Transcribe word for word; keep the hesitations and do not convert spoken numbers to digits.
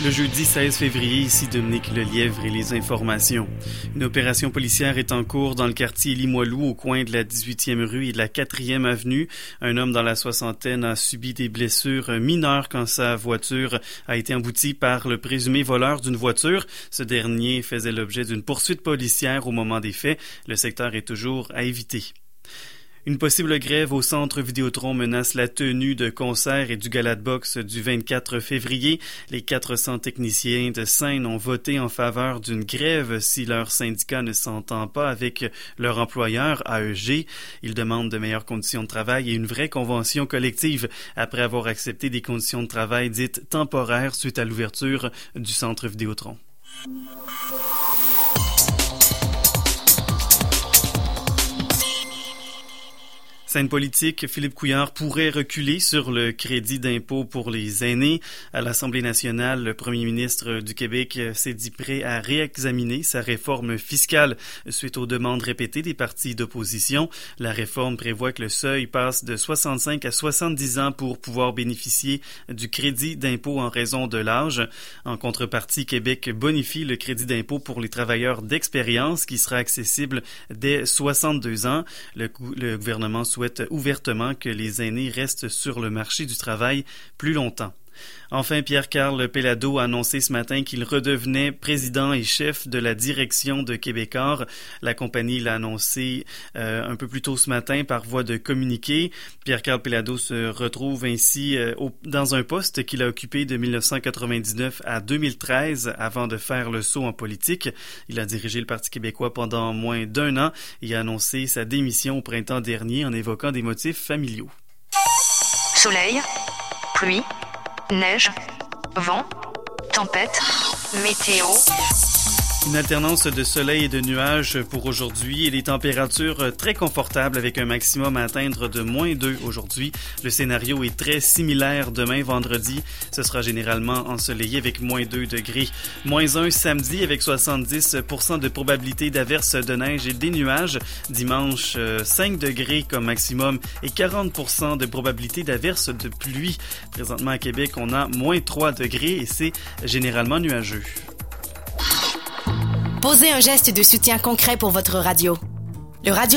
Le jeudi seize février, ici Dominique Lelièvre et les informations. Une opération policière est en cours dans le quartier Limoilou, au coin de la dix-huitième rue et de la quatrième avenue. Un homme dans la soixantaine a subi des blessures mineures quand sa voiture a été emboutie par le présumé voleur d'une voiture. Ce dernier faisait l'objet d'une poursuite policière au moment des faits. Le secteur est toujours à éviter. Une possible grève au centre Vidéotron menace la tenue de concerts et du gala de boxe du vingt-quatre février. Les quatre cents techniciens de scène ont voté en faveur d'une grève si leur syndicat ne s'entend pas avec leur employeur, A E G. Ils demandent de meilleures conditions de travail et une vraie convention collective après avoir accepté des conditions de travail dites temporaires suite à l'ouverture du centre Vidéotron. Scène politique, Philippe Couillard pourrait reculer sur le crédit d'impôt pour les aînés. À l'Assemblée nationale, le premier ministre du Québec s'est dit prêt à réexaminer sa réforme fiscale suite aux demandes répétées des partis d'opposition. La réforme prévoit que le seuil passe de soixante-cinq à soixante-dix ans pour pouvoir bénéficier du crédit d'impôt en raison de l'âge. En contrepartie, Québec bonifie le crédit d'impôt pour les travailleurs d'expérience qui sera accessible dès soixante-deux ans. Le, le gouvernement souhaite ouvertement que les aînés restent sur le marché du travail plus longtemps. Enfin, Pierre-Carl Péladeau a annoncé ce matin qu'il redevenait président et chef de la direction de Québecor. La compagnie l'a annoncé euh, un peu plus tôt ce matin par voie de communiqué. Pierre-Carl Péladeau se retrouve ainsi euh, au, dans un poste qu'il a occupé de dix-neuf cent quatre-vingt-dix-neuf à deux mille treize avant de faire le saut en politique. Il a dirigé le Parti québécois pendant moins d'un an et a annoncé sa démission au printemps dernier en évoquant des motifs familiaux. Soleil, pluie, neige, vent, tempête, météo. Une alternance de soleil et de nuages pour aujourd'hui et des températures très confortables avec un maximum à atteindre de moins deux aujourd'hui. Le scénario est très similaire demain vendredi. Ce sera généralement ensoleillé avec moins deux degrés. Moins un samedi avec soixante-dix pour cent de probabilité d'averses de neige et des nuages. Dimanche, cinq degrés comme maximum et quarante pour cent de probabilité d'averses de pluie. Présentement à Québec, on a moins trois degrés et c'est généralement nuageux. Posez un geste de soutien concret pour votre radio. Le radio